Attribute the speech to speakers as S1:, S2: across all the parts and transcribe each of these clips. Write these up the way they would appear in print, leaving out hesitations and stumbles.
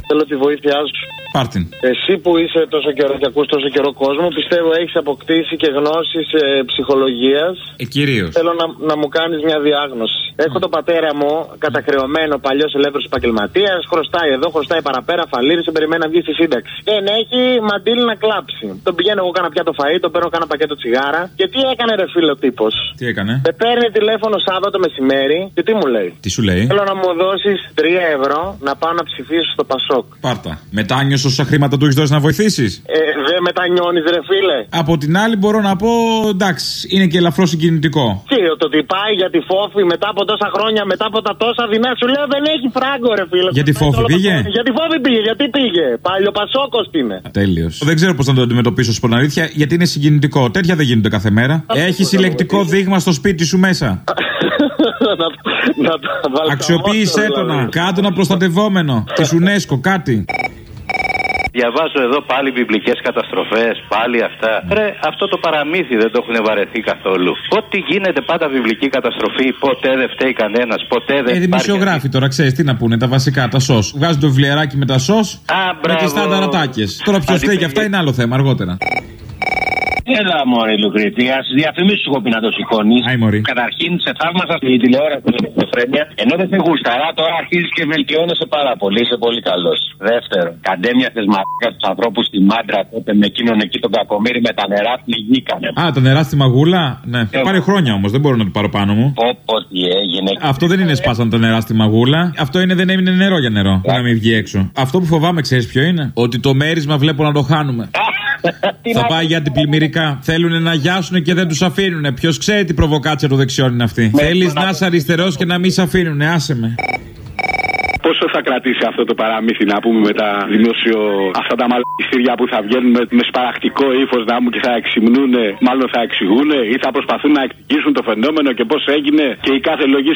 S1: Θέλω τη βοήθειά σου.
S2: Πάρτιν.
S1: Εσύ που είσαι τόσο καιρό και ακούς τόσο καιρό κόσμο, πιστεύω έχεις αποκτήσει και γνώσεις ψυχολογίας.
S2: Κυρίως.
S1: Θέλω να μου κάνεις μια διάγνωση. Έχω τον πατέρα μου κατακρεωμένο, παλιός ελεύθερος επαγγελματίας. Χρωστάει εδώ, χρωστάει παραπέρα, φαλήρισε, περιμένει να βγει στη σύνταξη. Δεν έχει μαντήλι να κλάψει. Τον πηγαίνω εγώ, κάνα πιάτο φαΐ, τον παίρνω, κάνα πακέτο τσιγάρα. Και τι έκανε, ρε φίλε, ο τύπος?
S2: Τι έκανε?
S1: Με παίρνει τηλέφωνο Σάββατο μεσημέρι και τι μου λέει?
S2: Τι σου λέει?
S1: Θέλω να μου δώσεις 3 ευρώ να πάω να ψηφίσω στο Πασόκ.
S2: Πάρτα. Μετάνιωσε όσα χρήματα του έχεις δώσει να βοηθήσεις?
S1: Δεν μετανιώνεις, ρε φίλε.
S2: Από την άλλη μπορώ να πω, εντάξει, είναι και ελαφρώς συγκινητικό.
S1: Τι, το ότι πάει για τη Φόφη μετά από τόσα χρόνια, μετά από τα τόσα δεινά, σου λέω δεν έχει φράγκο, ρε φίλε.
S2: Για τη Φόφη πήγε?
S1: Για τη Φόφη πήγε, γιατί πήγε? Παλιοπασόκος είναι.
S2: Τέλειος. Δεν ξέρω πώς να το αντιμετωπίσω στην αλήθεια, γιατί είναι συγκινητικό. Τέτοια δεν γίνονται κάθε μέρα. Έχει συλλεκτικό δείγμα στο σπίτι σου μέσα. Αξιοποίησέ το να. Κάτω ένα προστατευόμενο της UNESCO, κάτι.
S3: Διαβάζω εδώ πάλι βιβλικές καταστροφές, πάλι αυτά. Ρε, αυτό το παραμύθι δεν το έχουν βαρεθεί καθόλου. Ό,τι γίνεται πάντα βιβλική καταστροφή, ποτέ δεν φταίει κανένας, ποτέ δεν φταίει.
S2: Δημοσιογράφοι τώρα, ξέρεις τι να πούνε, τα βασικά, τα σως. Βγάζουν το βιβλιαράκι με τα σως, με τις στάνταρατάκες. Τώρα ποιος φταίει και αυτά είναι άλλο θέμα, αργότερα.
S4: Έλα, μωρέ, Λουκρίτη, ας διαφημίσεις εγώ πει να το σηκώνεις. Καταρχήν, σε θαύμασα στη τηλεόραση με την Ελληνοφρένεια. Ενώ δεν σε γούσταρα, τώρα αρχίζεις και βελτιώνεσαι πάρα πολύ. Είσαι πολύ καλός. Δεύτερον, καντέμια θες μαλάκα τους ανθρώπους στη Μάντρα τότε με εκείνον εκεί τον Κακομοίρη με τα νερά πληγήκανε.
S2: Α, τα νερά στη μαγούλα, ναι. Πάρει χρόνια όμως, δεν μπορώ να το πάρω πάνω μου.
S4: Πω, τι έγινε.
S2: Αυτό δεν είναι σπάσαν τα νερά στη μαγούλα. Αυτό είναι δεν έμεινε νερό για νερό. Να μην βγει έξω. Αυτό που φοβάμαι, ξέρεις ποιο είναι? Ότι το μέρισμα βλέπω να το χάνουμε. Θα πάει για την πλημμυρικά. Θέλουν να γιάσουν και δεν τους αφήνουν. Ποιος ξέρει τι προβοκάτσια των δεξιών είναι αυτή. Θέλεις να είσαι αριστερός και να μην σε αφήνουν. Άσε με.
S5: Πόσο θα κρατήσει αυτό το παραμύθι, να πούμε, με τα αυτά τα μαλακιστήρια που θα βγαίνουν με σπαρακτικό ύφος να μου και θα εξυμνούν, μάλλον θα εξηγούν ή θα προσπαθούν να εξηγήσουν το φαινόμενο και πώς έγινε και η κάθε λογής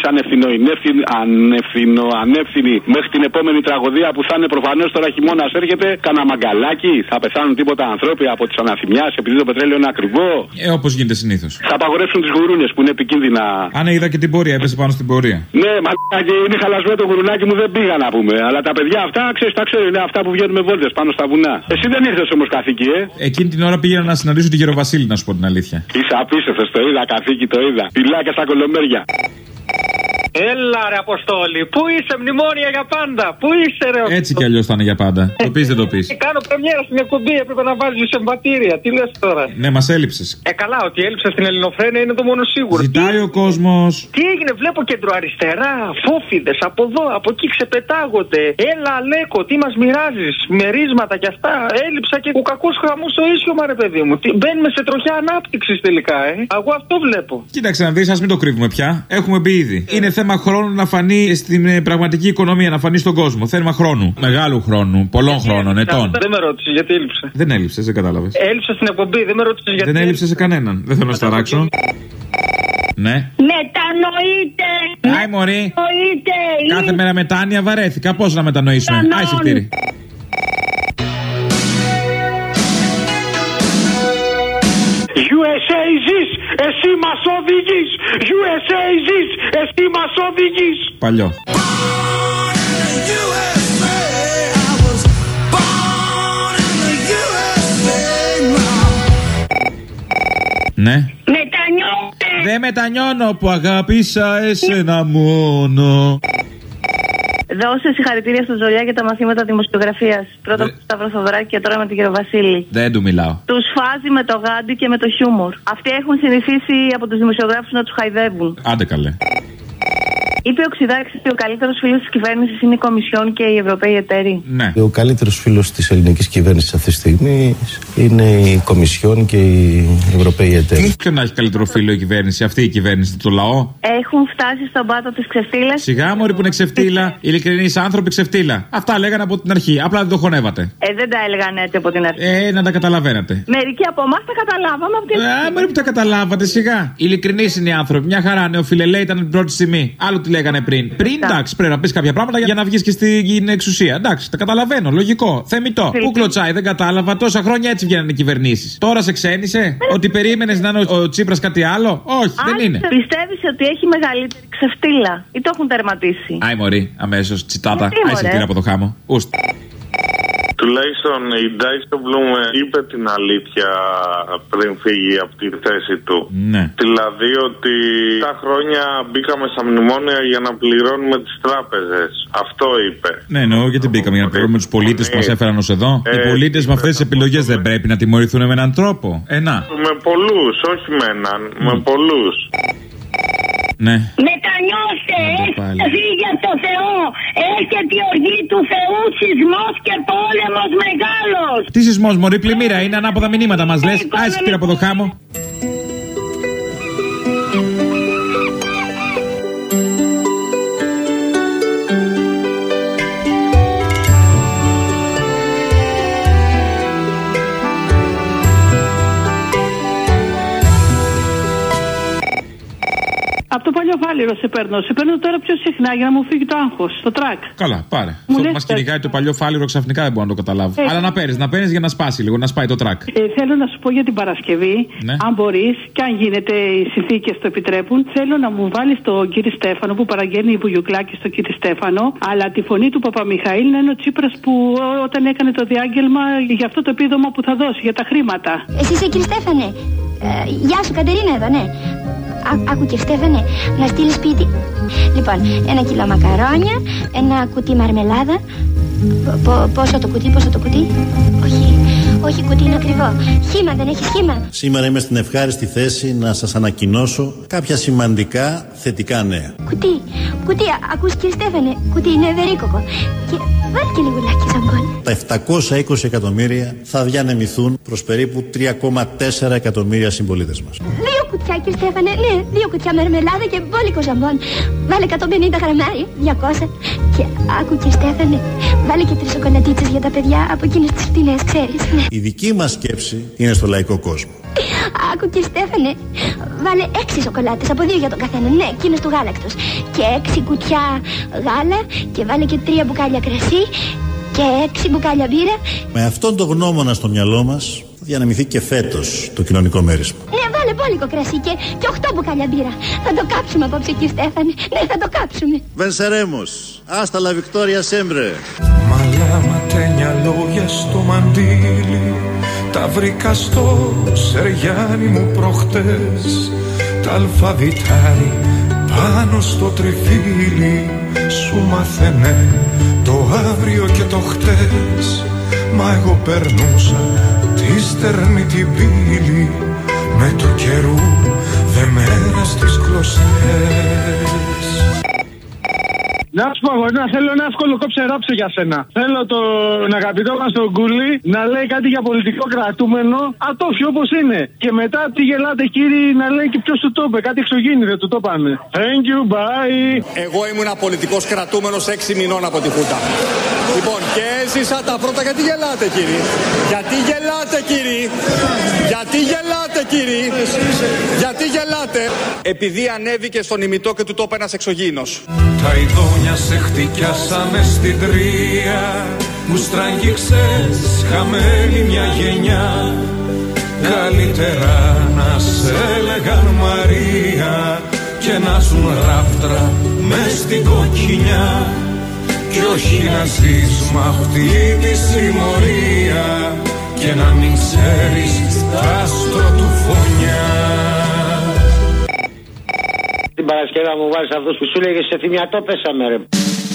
S5: ανεύθυνη μέχρι την επόμενη τραγωδία που θα είναι προφανώς τώρα χειμώνας έρχεται. Κάνα μαγκαλάκι, θα πεθάνουν τίποτα ανθρώποι από τις αναθυμιάς επειδή το πετρέλαιο είναι ακριβό.
S2: Όπως γίνεται συνήθως.
S5: Θα απαγορεύσουν τις γουρούνες που είναι επικίνδυνα.
S2: Αν είδα και την πορεία, έπεσε πάνω στην πορεία.
S5: Ναι, μαλάκι, είναι χαλασμένο το γουρουνάκι μου, δεν πήγα να πούμε. Αλλά τα παιδιά αυτά, ξέρεις, τα ξέρουν, είναι αυτά που βγαίνουν με βόλτες πάνω στα βουνά. Εσύ δεν ήρθες όμως καθήκη,
S2: Εκείνη την ώρα πήγαινα να συναντήσω τη Γεροβασίλη, να σου πω την αλήθεια.
S5: Είσαι απίστευτος, το είδα καθήκη, το είδα. Πιλάκια στα κολομέρια.
S6: Έλα ρε Αποστόλη, πού είσαι, μνημόνια για πάντα, πού είσαι ρε?
S2: Έτσι κι αλλιώς θα είναι για πάντα. Το πεις, δεν το πεις.
S6: Κάνω πρεμιέρα στην εκπομπή, έπρεπε να βάζεις εμβατήρια, τι λες τώρα?
S2: Ναι, μας έλειψες.
S6: Καλά, ότι έλειψε στην Ελληνοφρένεια είναι το μόνο σίγουρο.
S2: Ζητάει ο κόσμος.
S6: Τι έγινε, βλέπω κεντροαριστερά, φόφιδες από εδώ, από εκεί ξεπετάγονται. Έλα, Αλέκο, τι μας μοιράζεις, μερίσματα κι αυτά. Έλειψα και ο κακός χαμός στο ίσιωμα, ρε παιδί μου. Μπαίνουμε σε τροχιά ανάπτυξης τελικά, Εγώ αυτό βλέπω.
S2: Κοίταξε να δεις, ας μην το κρύβουμε πια. Έχουμε μπει ήδη. Είναι θέμα χρόνου να φανεί στην πραγματική οικονομία, να φανεί στον κόσμο. Θέμα χρόνου. Μεγάλου χρόνου. Πολλών χρόνων, ετών.
S6: Δεν με ρώτησε γιατί έλειψε.
S2: Δεν έλειψε, δεν κατάλαβες.
S6: Έλειψε στην εκπομπή, δεν με ρώτησε γιατί.
S2: Δεν έλειψε σε κανέναν. Δεν θέλω να σταράξω. Ναι.
S7: Μετανοείτε!
S2: Άι μωρή. Κάθε μέρα μετάνοια βαρέθηκα. Πώς να μετανοήσουμε? Άι συγχτήρι.
S5: USA ζεις, εσύ μας οδηγείς. USA ζεις, εσύ μας οδηγείς.
S2: Παλιό. Ναι. Δεν μετανιώνω που αγάπησα εσένα μόνο.
S7: Δώσε συγχαρητήρια στο Ζολιά για τα μαθήματα δημοσιογραφίας. Πρώτα με τον Σταύρο Θοδωράκη και τώρα με την Γεροβασίλη.
S2: Δεν του μιλάω.
S7: Τους φάζει με το γάντι και με το χιούμορ. Αυτοί έχουν συνηθίσει από τους δημοσιογράφους να τους χαϊδεύουν.
S2: Άντε καλέ.
S7: Είπε ο Ξηδάκης ότι ο καλύτερος φίλος της κυβέρνησης είναι η Κομισιόν και οι Ευρωπαίοι εταίροι.
S2: Ναι.
S8: Ο καλύτερος φίλος της ελληνικής κυβέρνησης αυτή τη στιγμή είναι η Κομισιόν και οι Ευρωπαίοι εταίροι.
S2: Ποιον να έχει καλύτερο φίλο η κυβέρνηση, αυτή η κυβέρνηση, το λαό?
S7: Έχουν φτάσει στον πάτο της ξεφτύλας.
S2: Σιγά μωρή που είναι ξεφτύλα, ειλικρινείς άνθρωποι ξεφτύλα. Αυτά λέγανε από την αρχή, απλά δεν το χωνεύατε.
S7: Δεν τα έλεγαν έτσι από την αρχή.
S2: Να τα καταλαβαίνατε.
S7: Μερικοί από εμάς τα καταλάβαμε από την αρχή.
S2: Μωρή που τα καταλάβατε, σιγά. Ειλικρινείς είναι οι άνθρωποι, μια χαρά, νεοφιλελέοι ήταν την πρώτη στιγμή. Άλλο τι λέγανε πριν. Πριν, εντάξει, πρέπει να πει κάποια πράγματα για να βγει και στην εξουσία. Εντάξει, τα καταλαβαίνω, λογικό, θεμιτό. Πού κλωτσάει, δεν κατάλαβα. Τόσα χρόνια έτσι βγαίνουν οι κυβερνήσεις. Τώρα σε ξένησε, ότι περίμενες να είναι ο Τσίπρας κάτι άλλο? Όχι, δεν είναι.
S7: Πιστεύεις ότι έχει μεγαλύτερη ξεφτύλα ή το έχουν τερματίσει?
S2: Άι μωρή, αμέσως, τσιτάτα. Άι σε από το χάμο. Ούστα.
S9: Τουλάχιστον η Ντάισελμπλουμ είπε την αλήθεια πριν φύγει από τη θέση του.
S2: Ναι.
S9: Δηλαδή ότι τα χρόνια μπήκαμε στα μνημόνια για να πληρώνουμε τις τράπεζες. Αυτό είπε.
S2: Ναι, εννοώ γιατί μπήκαμε για να πληρώνουμε τους πολίτες που μας έφεραν ως εδώ. Οι πολίτες με αυτές τις επιλογές δεν πρέπει να τιμωρηθούν με έναν τρόπο.
S9: Με πολλούς, όχι με έναν, με πολλούς.
S2: Ναι.
S10: Μετανιώστε, έχετε για το Θεό. Έρχεται η οργή του Θεού, σεισμός και πόλεμος μεγάλος.
S2: Τι σεισμός, μωρή, πλημμύρα είναι, ανάποδα μηνύματα μας λες. Άσε πήρα από το χάμο.
S11: Από το παλιό φάληρο σε παίρνω. Σε παίρνω τώρα πιο συχνά για να μου φύγει το άγχος, το τρακ.
S2: Καλά, πάρε. Αυτό που μας κυνηγάει το παλιό φάληρο ξαφνικά δεν μπορώ να το καταλάβω. Αλλά να παίρνεις για να σπάσει λίγο, να σπάει το τρακ.
S11: Θέλω να σου πω για την Παρασκευή,
S2: ναι.
S11: Αν μπορείς και αν γίνεται οι συνθήκες το επιτρέπουν, θέλω να μου βάλεις τον κύριο Στέφανο που παραγγέλνει η Βουγιουκλάκη στον κύριο Στέφανο, αλλά τη φωνή του Παπαμιχαήλ να είναι ο Τσίπρας που όταν έκανε το διάγγελμα για αυτό το επίδομα που θα δώσει, για τα χρήματα.
S12: Εσύ είσαι κύριε Στέφανε. Γεια σου, Κατερίνα εδώ, ναι. Άκου και Στέφανε, να στείλει σπίτι. Λοιπόν, 1 κιλό μακαρόνια, 1 κουτί μαρμελάδα. Πόσο το κουτί? Όχι, κουτί είναι ακριβό. Χήμα, δεν έχει χήμα.
S8: Σήμερα είμαι στην ευχάριστη θέση να σας ανακοινώσω κάποια σημαντικά θετικά νέα.
S12: Κουτί, ακούς κύριε Στέφανε, κουτί είναι ευερίκοκο. Και βάλει και λιγουλάκι ζαμπόν.
S8: Τα 720 εκατομμύρια θα διανεμηθούν προς περίπου 3,4 εκατομμύρια συμπολίτες μας.
S12: 2 κουτιά κύριε Στέφανε, ναι, 2 κουτιά μαρμελάδα και μπόλικο ζαμπόν. Βάλε 150 γραμμάρια, 200. Και άκου κύριε Στέφανε, βάλε και 3 σοκολατίτσες για τα παιδιά από εκείνες τις φτηνές, ξέρεις.
S8: Η δική μας σκέψη είναι στο λαϊκό κόσμο.
S12: Άκου κύριε Στέφανε, βάλε 6 σοκολάτες από 2 για τον καθένα, ναι, εκείνες του γάλακτος. Και 6 κουτιά γάλα και βάλε και 3 μπουκάλια κρασί και 6 μπουκάλια μπύρα.
S8: Με αυτόν τον γνώμονα στο μυαλό μας θα διανεμηθεί και φέτος το κοινωνικό μέρισμα.
S12: Ναι, βάλε μπόλικο κρασί και 8 μπουκάλια μπύρα. Θα το κάψουμε απόψε κύριε Στέφανε, ναι, θα το κάψουμε.
S8: Venceremos. Hasta la victoria siempre.
S13: Μαλάματένια λόγια στο μαντίλι, τα βρήκα στο σεριάνι μου προχτές. Τα αλφαβητάρι πάνω στο τριφύλι σου μάθαινε το αύριο και το χτες. Μα εγώ περνούσα τη στερνή την πύλη με το καιρού δεμένα στις κλωστές.
S14: Να σου πω, αγόρι, θέλω ένα εύκολο κόψε ράψε για σένα. Θέλω τον αγαπητό μας τον Κούλι να λέει κάτι για πολιτικό κρατούμενο, ατόφιο όπως είναι. Και μετά τι γελάτε κύριοι να λέει και ποιος του το είπε, κάτι εξωγήινη δεν του το πάνε. Thank you, bye.
S15: Εγώ ήμουν πολιτικός κρατούμενος 6 μηνών από τη Χούτα. Λοιπόν, και έζησα τα πρώτα. Γιατί γελάτε κύριοι? Γιατί γελάτε κύριοι? Γιατί γελάτε κύριοι? Γιατί γελάτε? Επειδή ανέβηκε στον ημιτό και του το είπε ένας εξωγήινος.
S13: Τα ειδόνια σε χτυκιάσανε στην τρία, μου στραγγίξες χαμένη μια γενιά. Καλύτερα να σε έλεγαν Μαρία και να ζουν ράφτρα μες στην κοκκινιά. Κι όχι να ζεις μ' αυτή τη συμμορία και να μην ξέρεις τ' άστρο του φωνιά.
S1: Την Παρασκευή μου βάζεις αυτούς που σου λέγε σε θυμιατό πέσαμε ρε.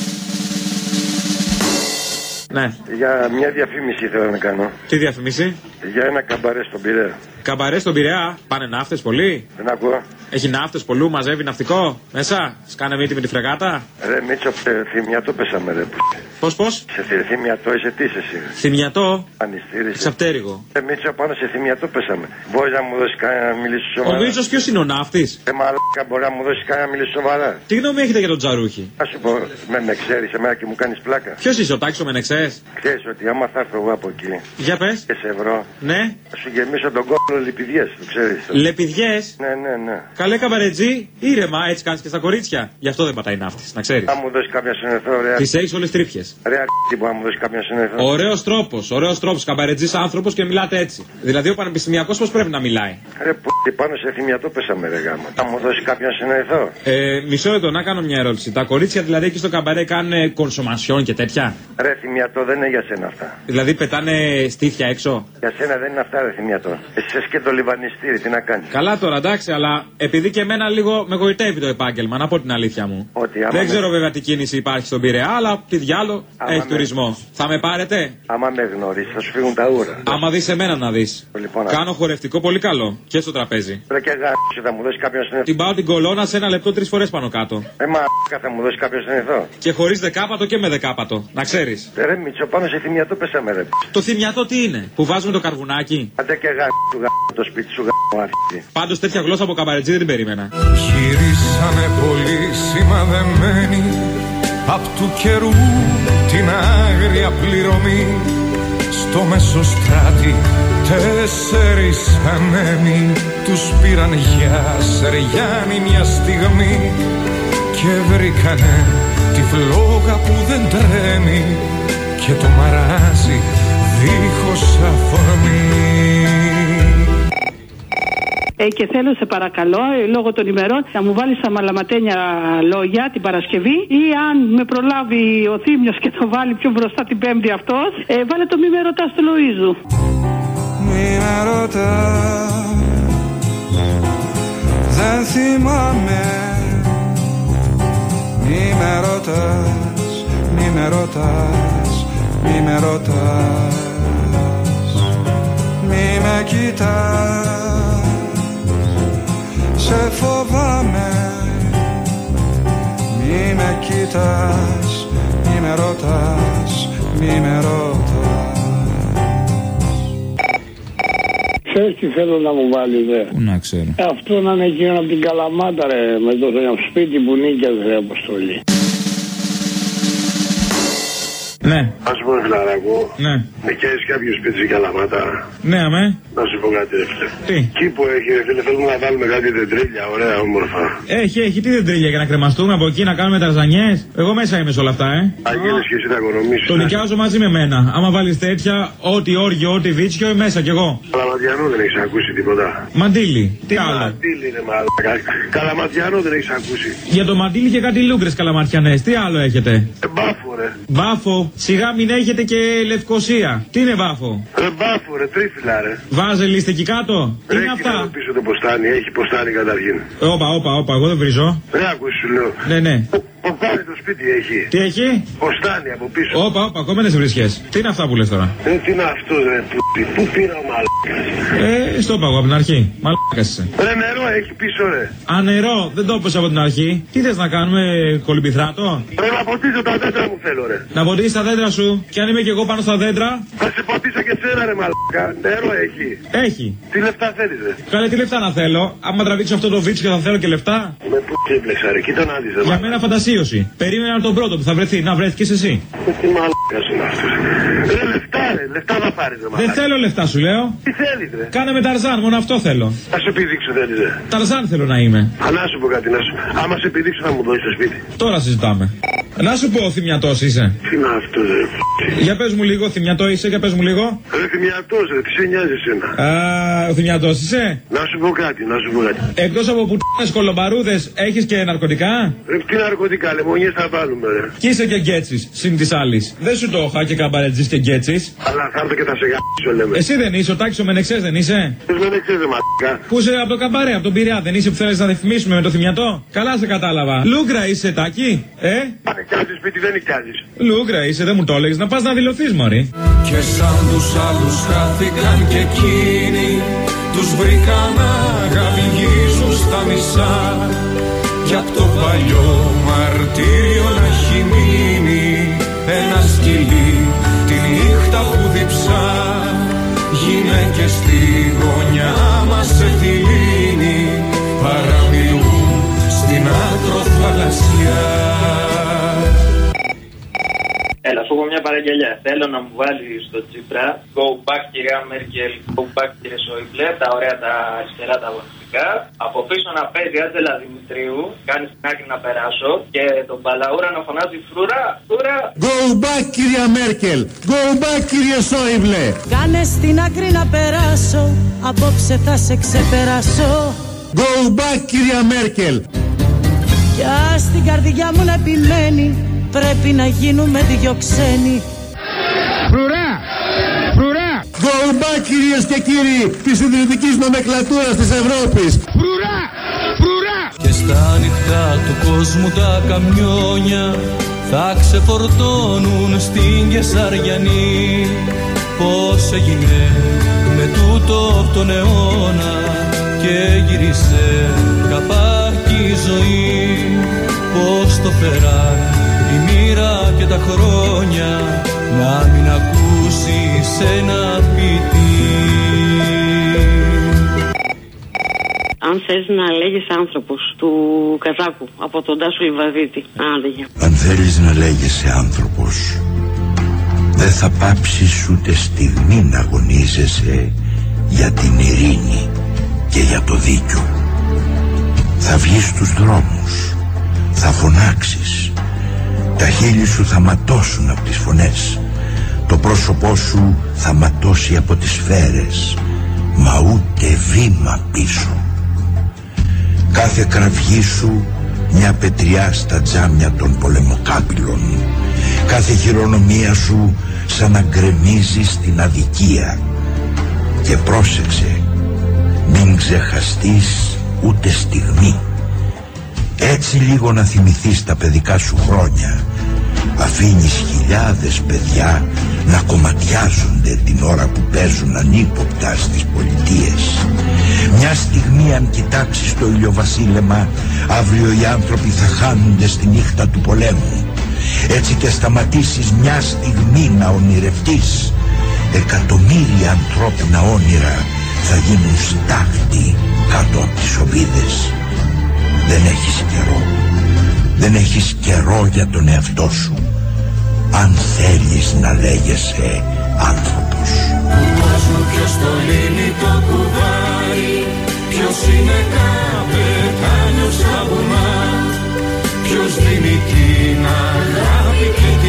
S2: Ναι.
S16: Για μια διαφήμιση θέλω να κάνω.
S2: Τι διαφήμιση?
S16: Για ένα καμπαρέ στον Πειραιά.
S2: Καμπαρέ στον Πειραιά, πάνε ναύτες πολύ.
S16: Δεν ακούω.
S2: Έχει ναύτες πολλού, μαζεύει ναυτικό μέσα. Σκάνε μύτη με τη φρεγάτα.
S16: Ρε Μίτσο, θυμιατό πέσαμε ρε.
S2: Πώς?
S16: Σε θυμιατό είσαι τι είσαι εσύ?
S2: Θυμιατό.
S16: Ανιστήρησε.
S2: Ξαπτέρυγο.
S16: Μίτσο, πάνω σε θυμιατό πέσαμε. Μπορεί να μου δώσει κανένα να μιλήσει σοβαρά?
S2: Ο Μίτσος ποιος είναι ο ναύτης?
S16: Μαλάκα, μπορεί να μου δώσει κανένα να μιλήσει σοβαρά?
S2: Τι γνώμη έχετε για τον Τζαρούχη?
S16: Α σου πω, με ξέρεις εμένα και μου κάνεις πλάκα.
S2: Ποιος είσαι, ο Τάξης ο Μενεξές?
S16: Ξέρεις ότι άμα θα έρθω εγώ από εκεί.
S2: Για πες.
S16: Και σε βρω.
S2: Ναι.
S16: Θα σου γεμίσω τον κόμμα λεπιδιές, το ξέρεις.
S2: Λεπιδιές?
S16: Ναι.
S2: Καλέ καμπαρετζή, ήρεμα, έτσι κάνεις και στα κορίτσια. Γι' αυτό δεν πατάει ναύτης, να ξέρεις.
S16: Θα μου δώσει κάποια συνεθό, ωραία.
S2: Τις έχεις όλες τρίπιες.
S16: Ωραία, που θα μου δώσει κάποια συνεθό.
S2: Ωραίος τρόπος, καμπαρετζής άνθρωπος και μιλάτε έτσι. Δηλαδή ο πανεπιστημιακός πώς πρέπει να μιλάει.
S16: Ρε που πάνω σε θυμιατό πέσαμε, ρε γάμο. Θα μου δώσει κάποια συνεθό.
S2: Μισό λεπτό, να κάνω μια ερώτηση. Τα κορίτσια δηλαδή εκεί στο καμπαρέ κάνουν κονσομασιόν και τέτοια.
S16: Ρε θυμιατό, δεν είναι για σένα αυτά.
S2: Δηλαδή πετάνε στήθια έξω.
S16: Για σένα δεν είναι αυτά, ρε θυμιατό. Εσύ και το λιβανιστήρι, τι να κάνει.
S2: Καλά τώρα, εντάξει, αλλά επειδή και εμένα λίγο με γοητεύει το επάγγελμα, να πω την αλήθεια μου. Δεν ξέρω βέβαια τι κίνηση υπάρχει στον Πειραιά, αλλά τι διάλο έχει τουρισμό. Θα με πάρετε?
S16: Άμα με γνωρίζει, θα σου φύγουν τα ούρα.
S2: Άμα δεις εμένα να δεις.
S16: Λοιπόν,
S2: κάνω χορευτικό πολύ καλό και στο τραπέζι.
S16: Ρε και γάμισε, θα μου δώσει κάποιο συνεθό.
S2: Την πάω την κολόνα σε 1 λεπτό 3 φορές πάνω κάτω.
S16: Θα μου δώσει κάποιο συνεθό.
S2: Και χωρίς δεκάπατο και με δεκάπατο, να ξέρεις.
S16: Ρε Μίτσο, πάνω σε θυμιατό πέσαμε, ρε.
S2: Το θυμιατό τι είναι, που βάζουμε το καρβουνάκι?
S16: Άντε και το σπίτι σου αρχίζει.
S2: Πάντως τέτοια γλώσσα από καμπαρετζή δεν την περίμενα.
S13: Γυρίσανε πολύ σημαδεμένοι απ' του καιρού την άγρια πληρωμή. Στο Μεσοστράτη 4 ανέμοι τους πήραν για Σεριάννη μια στιγμή και βρήκανε τη φλόγα που δεν τρέμει και το μαράζι δίχως αφορμή.
S11: Και θέλω σε παρακαλώ, λόγω των ημερών, να μου βάλεις στα μαλαματένια λόγια την Παρασκευή ή αν με προλάβει ο Θήμιος και το βάλει πιο μπροστά την Πέμπτη αυτός, βάλε το μη με ρωτάς του Λοΐζου.
S17: Μη με ρωτάς, δεν θυμάμαι. Μη με ρωτάς, μη με ρωτάς, μη με ρωτάς. Μη με κοιτάς, σε φοβάμαι. Μη με κοιτάς, μη με ρωτάς, μη με ρωτάς.
S14: Ξέρεις τι θέλω να μου βάλεις, ρε?
S2: Πού να ξέρω.
S14: Αυτό να είναι εκείνο από την Καλαμάτα, ρε, με το σπίτι που νίκιαζε, ρε, Αποστολή.
S2: Ναι.
S16: Ας πω, φιλαράκο.
S2: Ναι.
S16: Νοικιάζεις κάποιο σπίτι στην Καλαμάτα?
S2: Ναι, αμέ.
S16: Να σου πω κάτι, ρε φίλε.
S2: Τι?
S16: Εκεί που έχει, ρε φίλε, θέλουμε να βάλουμε κάτι δεντρίλια, ωραία, όμορφα.
S2: Έχει, τι δεντρίλια για να κρεμαστούμε από εκεί, να κάνουμε ταρζανιές. Εγώ μέσα είμαι σε όλα αυτά,
S16: Αγγέλες και εσύ να οικονομήσεις.
S2: Το νοικιάζω μαζί με μένα. Άμα βάλεις τέτοια, ό,τι όργιο, ό,τι βίτσιο, μέσα κι εγώ.
S16: Καλαματιανό δεν έχεις ακούσει τίποτα?
S2: Μαντίλι. Τι άλλο?
S16: Μαντίλι είναι μαλάκα. Καλαματιανό δεν έχεις ακούσει?
S2: Για το μαντίλι και κάτι λούγκρες καλαματιανές. Τι άλλο έχετε?
S16: Μπάφο, ρε.
S2: Μπάφο. Σιγά μην έχετε και Λευκοσία. Τι είναι μπάφο?
S16: Μπάφο, ρε, τρίφυλλα, ρε.
S2: Βάζελιστε εκεί κάτω. Τι είναι αυτά?
S16: Πίσω το ποστάνι, έχει ποστάνι καταρχήν.
S2: Όπα, εγώ δεν βρίζω.
S16: Ρε, ακούσεις σου λέω.
S2: Ναι.
S16: Πάλι το σπίτι έχει.
S2: Τι έχει?
S16: Ποστάνι από πίσω.
S2: Όπα, ακόμα δεν σε βρίσκες. Τι είναι αυτά που λες τώρα?
S16: Τι είναι αυτό, ρε, πού πήρα ο μαλάκας?
S2: Στο είπα εγώ από την αρχή. Μαλάκας είσαι.
S16: Ρε, νερό έχει πίσω, ρε.
S2: Α, νερό, δεν το είπες από την αρχή. Τι θες να κάνουμε, κολυμπηθράτο?
S16: Ρε, να ποτίσω τα δέντρα μου θέλω, ρε.
S2: Να ποτίσεις τα δέντρα σου. Και αν είμαι και εγώ πάνω στα δέντρα.
S16: Θα σε ποτίσω και σένα, ρε, μαλάκα. Νερό έχει.
S2: Έχει.
S16: Τι λεφτά θέλεις, ρε?
S2: Καλέ, τι λεφτά να θέλω? Άμα τραβήξω αυτό το βίτσιο θα θέλω και λεφτά.
S16: Με πού ξύπνεξα, ρε, κοίτα να δεις, ρε.
S2: Για μένα φαντασίωση. Περίμενα τον πρώτο που θα βρεθεί. Να βρέθηκες εσύ.
S16: Τι μαλάκας είναι αυτός? Ρε, λεφτά θα πάρεις, ρε, μαλάκα.
S2: Δεν θέλω λεφτά σου λέω.
S16: Τι θέλεις, ρε?
S2: Κάνε με Ταρζάν, μόνο αυτό θέλω.
S16: Θα σου επιδείξω, θέλεις, ρε.
S2: Ταρζάν θέλω να είμαι.
S16: Να σου πω κάτι, άμα σε επιδείξω θα μου δώσεις το σπίτι.
S2: Τώρα συζητάμε. Να σου πω, θυμιατός είσαι.
S16: Τι είναι αυτό, ρε?
S2: Για πες μου λίγο, θυμιατό είσαι, για πες μου λίγο.
S16: Ρε, θυμιατός, ρε, τι σε νοιάζει εσένα?
S2: Ο θυμιατός είσαι.
S16: Να σου πω κάτι.
S2: Εκτός από πουτάνες κολομπαρούδες, έχεις και ναρκωτικά?
S16: Ρε, τι ναρκωτικά, λεμονιές θα βάλουμε, ρε.
S2: Κι είσαι και γκέτσις, συν της άλλης. Δεν σου το είχα και καμπαρετζής και γκέτσις.
S16: Αλλά θα έρθω και θα σε γάμισω, λέμε.
S2: Εσύ δεν είσαι, ο Τάκης ο Μενεξές δεν είσαι?
S16: Πες Μενεξές, ρε, μαλάκα.
S2: Πού είσαι από το καμπαρέ, από τον Πειραιά, δεν είσαι που θέλεις να διαφημίσουμε με το θυμιατό? Καλά σε κατάλαβα. Λούγκρα είσαι, Τάκη,
S16: Νοικιάζεις σπίτι, δεν νοικιάζεις.
S2: Λούγκρα είσαι, δεν μου το έλεγες, να πας να δηλωθείς, μωρή.
S13: Και σαν τους άλλους χάθηκαν και εκείνοι, τους βρήκαν να γαβγίζουν στα μισά. Κι απ' το παλιό μαρτύριο να έχει μείνει ένα σκυλί τη νύχτα που διψά. Γυναίκες στη γωνιά μας σε θηλύνει, παραμιλούν στην άκρο θαλασσιά.
S18: Έλα, σου
S6: έχω μια παραγγελιά. Θέλω να μου βάλει στο Τσίπρα go back κυρία Μέρκελ, go back κύριε Σόιμπλε, τα ωραία τα αριστερά τα αγωνιστικά. Από πίσω να παίζει Άντζελα Δημητρίου, κάνει στην άκρη να περάσω και τον Μπαλαούρα να φωνάζει φρουρά, φρουρά.
S18: Go back κυρία Μέρκελ, go back κύριε Σόιμπλε.
S19: Κάνε στην άκρη να περάσω, απόψε θα σε ξεπεράσω.
S18: Go back κυρία Μέρκελ.
S19: Κι ας την καρδιά μου να επιμένει, πρέπει να γίνουμε δυο ξένοι.
S18: Φρουρά! Φρουρά! Go back κυρίες και κύριοι της συντηρητικής νομεκλατούρας της Ευρώπης. Φρουρά! Φρουρά!
S13: Και στα νυχτά του κόσμου τα καμιόνια θα ξεφορτώνουν στην Κεσαριανή. Πώς έγινε με τούτο τον αιώνα και γύρισε καπάκι η ζωή. Πώς το φέραν η μοίρα και τα χρόνια να μην ακούσεις ένα ποιητή.
S20: Αν θες να λέγεις άνθρωπος του Καζάκου από τον Τάσο Λιβαδίτη.
S21: Αν θέλεις να λέγεσαι άνθρωπος, δεν θα πάψεις ούτε στιγμή να αγωνίζεσαι για την ειρήνη και για το δίκιο. Θα βγεις στους δρόμους, θα φωνάξεις, τα χείλη σου θα ματώσουν από τις φωνές, το πρόσωπό σου θα ματώσει από τις σφαίρες, μα ούτε βήμα πίσω. Κάθε κραυγή σου μια πετριά στα τζάμια των πολεμοκάπηλων, κάθε χειρονομία σου σαν να γκρεμίζει στην αδικία. Και πρόσεξε, μην ξεχαστείς ούτε στιγμή. Έτσι λίγο να θυμηθείς τα παιδικά σου χρόνια. Αφήνεις χιλιάδες παιδιά να κομματιάζονται την ώρα που παίζουν ανύποπτα στις πολιτείες. Μια στιγμή αν κοιτάξεις το ηλιοβασίλεμα, αύριο οι άνθρωποι θα χάνονται στη νύχτα του πολέμου. Έτσι και σταματήσεις μια στιγμή να ονειρευτείς, εκατομμύρια ανθρώπινα όνειρα θα γίνουν στάχτη κάτω από τις οβίδες. Δεν έχεις καιρό. Δεν έχεις καιρό για τον εαυτό σου, αν θέλεις να λέγεσαι άνθρωπος.
S13: Κόσμο ποιος το λύνει το κουβάρι, ποιος είναι καπετάνιος στα βουνά, ποιος δίνει την αγάπη και